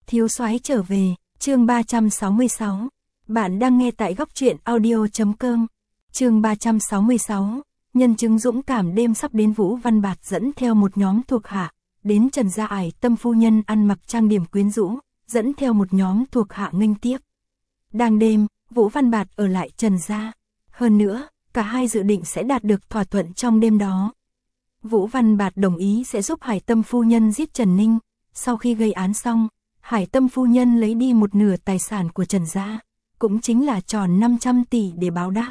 Thiếu soái trở về, chương 366. Bạn đang nghe tại góc truyện audio.com. Chương 366. Nhân chứng dũng cảm đêm sắp đến, Vũ Văn Bạt dẫn theo một nhóm thuộc hạ đến Trần gia ải Tâm phu nhân ăn mặc trang điểm quyến rũ, dẫn theo một nhóm thuộc hạ nghênh tiếp. Đang đêm, Vũ Văn Bạt ở lại Trần gia. Hơn nữa, cả hai dự định sẽ đạt được thỏa thuận trong đêm đó. Vũ Văn Bạt đồng ý sẽ giúp Hải Tâm phu nhân giết Trần Ninh. Sau khi gây án xong, Hải Tâm phu nhân lấy đi một nửa tài sản của Trần gia, cũng chính là tròn 500 tỷ để báo đáp.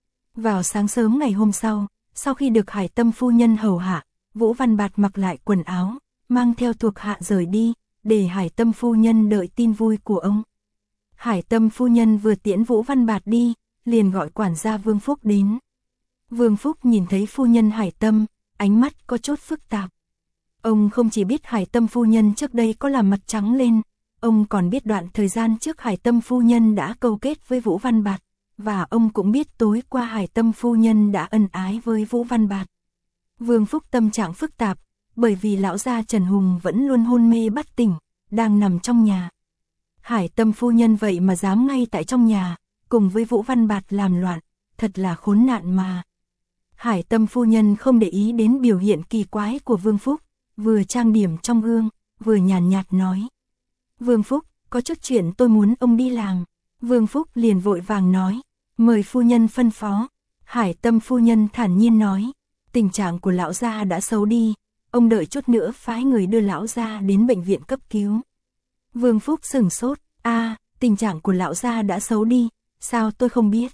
Vào sáng sớm ngày hôm sau khi được Hải Tâm phu nhân hầu hạ, Vũ Văn Bạt mặc lại quần áo, mang theo thuộc hạ rời đi, để Hải Tâm phu nhân đợi tin vui của ông. Hải Tâm phu nhân vừa tiễn Vũ Văn Bạt đi, liền gọi quản gia Vương Phúc đến. Vương Phúc nhìn thấy phu nhân Hải Tâm, ánh mắt có chút phức tạp. Ông không chỉ biết Hải Tâm phu nhân trước đây có làm mặt trắng lên, ông còn biết đoạn thời gian trước Hải Tâm phu nhân đã câu kết với Vũ Văn Bạt, và ông cũng biết tối qua Hải Tâm phu nhân đã ân ái với Vũ Văn Bạt. Vương Phúc tâm trạng phức tạp, bởi vì lão gia Trần Hùng vẫn luôn hôn mê bất tỉnh, đang nằm trong nhà. Hải Tâm phu nhân vậy mà dám ngay tại trong nhà, cùng với Vũ Văn Bạt làm loạn, thật là khốn nạn mà. Hải Tâm phu nhân không để ý đến biểu hiện kỳ quái của Vương Phúc, vừa trang điểm trong gương, vừa nhàn nhạt nói. Vương Phúc, có chút chuyện tôi muốn ông đi làm. Vương Phúc liền vội vàng nói, mời phu nhân phân phó. Hải Tâm phu nhân thản nhiên nói, tình trạng của lão gia đã xấu đi, ông đợi chút nữa phái người đưa lão gia đến bệnh viện cấp cứu. Vương Phúc sửng sốt, tình trạng của lão gia đã xấu đi, sao tôi không biết?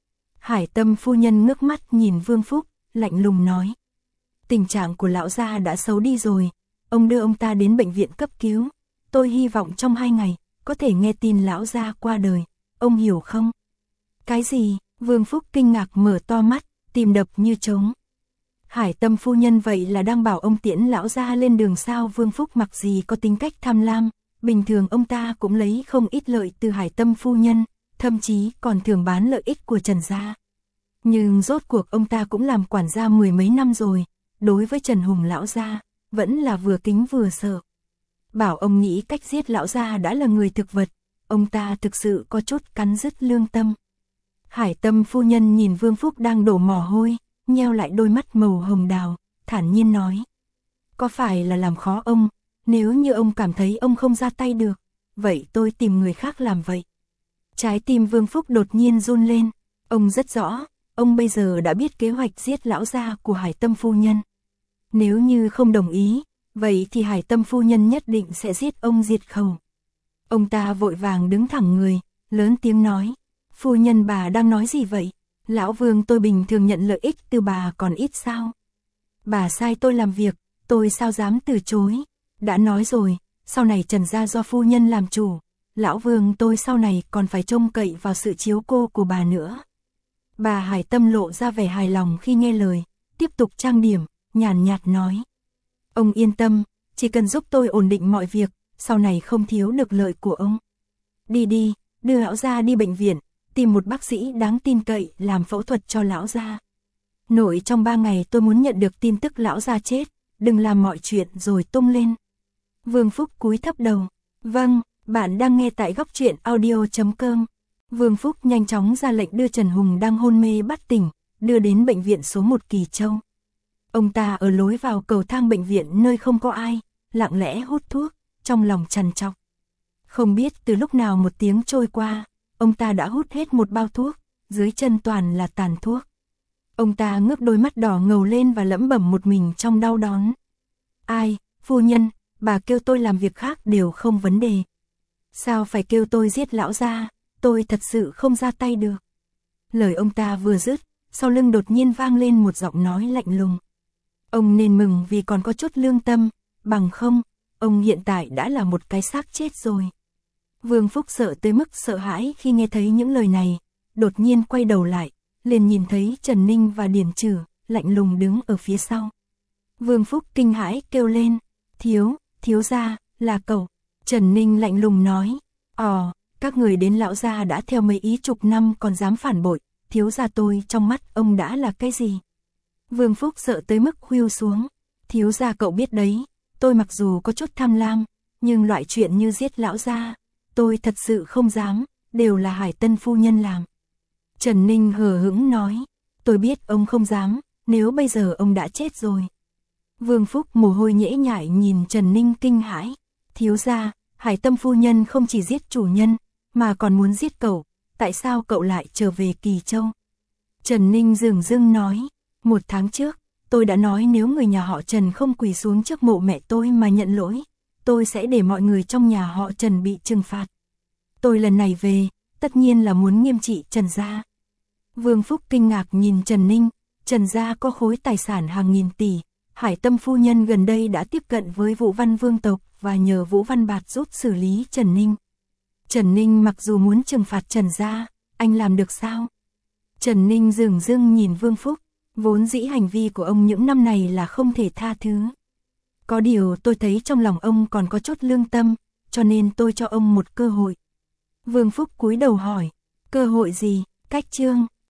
Hải Tâm phu nhân ngước mắt nhìn Vương Phúc, lạnh lùng nói, tình trạng của lão gia đã xấu đi rồi, ông đưa ông ta đến bệnh viện cấp cứu, tôi hy vọng trong 2 ngày, có thể nghe tin lão gia qua đời, ông hiểu không? Cái gì? Vương Phúc kinh ngạc mở to mắt, tim đập như trống. Hải Tâm phu nhân vậy là đang bảo ông tiễn lão gia lên đường sao? Vương Phúc mặc gì có tính cách tham lam, bình thường ông ta cũng lấy không ít lợi từ Hải Tâm phu nhân, thậm chí còn thường bán lợi ích của Trần gia. Nhưng rốt cuộc ông ta cũng làm quản gia 10 mấy năm rồi, đối với Trần Hùng lão gia, vẫn là vừa kính vừa sợ. Bảo ông nghĩ cách giết lão gia đã là người thực vật, ông ta thực sự có chút cắn rứt lương tâm. Hải Tâm phu nhân nhìn Vương Phúc đang đổ mồ hôi, nheo lại đôi mắt màu hồng đào, thản nhiên nói. Có phải là làm khó ông, nếu như ông cảm thấy ông không ra tay được, vậy tôi tìm người khác làm vậy. Trái tim Vương Phúc đột nhiên run lên, ông rất rõ, ông bây giờ đã biết kế hoạch giết lão gia của Hải Tâm phu nhân. Nếu như không đồng ý, vậy thì Hải Tâm phu nhân nhất định sẽ giết ông diệt khẩu. Ông ta vội vàng đứng thẳng người, lớn tiếng nói, phu nhân bà đang nói gì vậy? Lão Vương tôi bình thường nhận lợi ích từ bà còn ít sao? Bà sai tôi làm việc, tôi sao dám từ chối? Đã nói rồi, sau này Trần gia do phu nhân làm chủ, Lão Vương tôi sau này còn phải trông cậy vào sự chiếu cố của bà nữa. Bà Hải Tâm lộ ra vẻ hài lòng khi nghe lời, tiếp tục trang điểm, nhàn nhạt nói. Ông yên tâm, chỉ cần giúp tôi ổn định mọi việc, sau này không thiếu được lợi của ông. Đi, đưa lão gia đi bệnh viện, tìm một bác sĩ đáng tin cậy làm phẫu thuật cho lão gia. Nội trong 3 ngày tôi muốn nhận được tin tức lão gia chết, đừng làm mọi chuyện rồi tung lên. Vương Phúc cúi thấp đầu. Vâng, bạn đang nghe tại góc truyện audio.com. Vương Phúc nhanh chóng ra lệnh đưa Trần Hùng đang hôn mê bất tỉnh, đưa đến bệnh viện số 1 Kỳ Châu. Ông ta ở lối vào cầu thang bệnh viện nơi không có ai, lặng lẽ hút thuốc, trong lòng trằn trọc. Không biết từ lúc nào một tiếng trôi qua, ông ta đã hút hết một bao thuốc, dưới chân toàn là tàn thuốc. Ông ta ngước đôi mắt đỏ ngầu lên và lẩm bẩm một mình trong đau đớn. Ai, phu nhân, bà kêu tôi làm việc khác đều không vấn đề. Sao phải kêu tôi giết lão gia, tôi thật sự không ra tay được. Lời ông ta vừa dứt, sau lưng đột nhiên vang lên một giọng nói lạnh lùng. Ông nên mừng vì còn có chút lương tâm, bằng không, ông hiện tại đã là một cái xác chết rồi. Vương Phúc sợ tới mức sợ hãi khi nghe thấy những lời này, đột nhiên quay đầu lại, liền nhìn thấy Trần Ninh và Điền Trử, lạnh lùng đứng ở phía sau. Vương Phúc kinh hãi kêu lên, thiếu gia, là cậu. Trần Ninh lạnh lùng nói, các người đến lão gia đã theo mấy ý chục năm còn dám phản bội, thiếu gia tôi trong mắt ông đã là cái gì? Vương Phúc sợ tới mức khuỵu xuống, thiếu gia cậu biết đấy, tôi mặc dù có chút tham lam, Nhưng loại chuyện như giết lão gia, tôi thật sự không dám, đều là Hải Tân phu nhân làm. Trần Ninh hờ hững nói, tôi biết ông không dám, nếu bây giờ ông đã chết rồi. Vương Phúc mồ hôi nhễ nhại nhìn Trần Ninh kinh hãi, thiếu gia, Hải Tâm phu nhân không chỉ giết chủ nhân, mà còn muốn giết cậu, tại sao cậu lại trở về Kỳ Châu? Trần Ninh dửng dưng nói, 1 tháng trước, tôi đã nói nếu người nhà họ Trần không quỳ xuống trước mộ mẹ tôi mà nhận lỗi, tôi sẽ để mọi người trong nhà họ Trần bị trừng phạt. Tôi lần này về, tất nhiên là muốn nghiêm trị Trần gia. Vương Phúc kinh ngạc nhìn Trần Ninh, Trần gia có khối tài sản hàng nghìn tỷ, Hải Tâm phu nhân gần đây đã tiếp cận với Vũ Văn vương tộc và nhờ Vũ Văn Bạt giúp xử lý Trần Ninh. Trần Ninh mặc dù muốn trừng phạt Trần gia, anh làm được sao? Trần Ninh dửng dưng nhìn Vương Phúc, vốn dĩ hành vi của ông những năm này là không thể tha thứ. Có điều tôi thấy trong lòng ông còn có chút lương tâm, cho nên tôi cho ông một cơ hội. Vương Phúc cúi đầu hỏi, cơ hội gì? Cách chương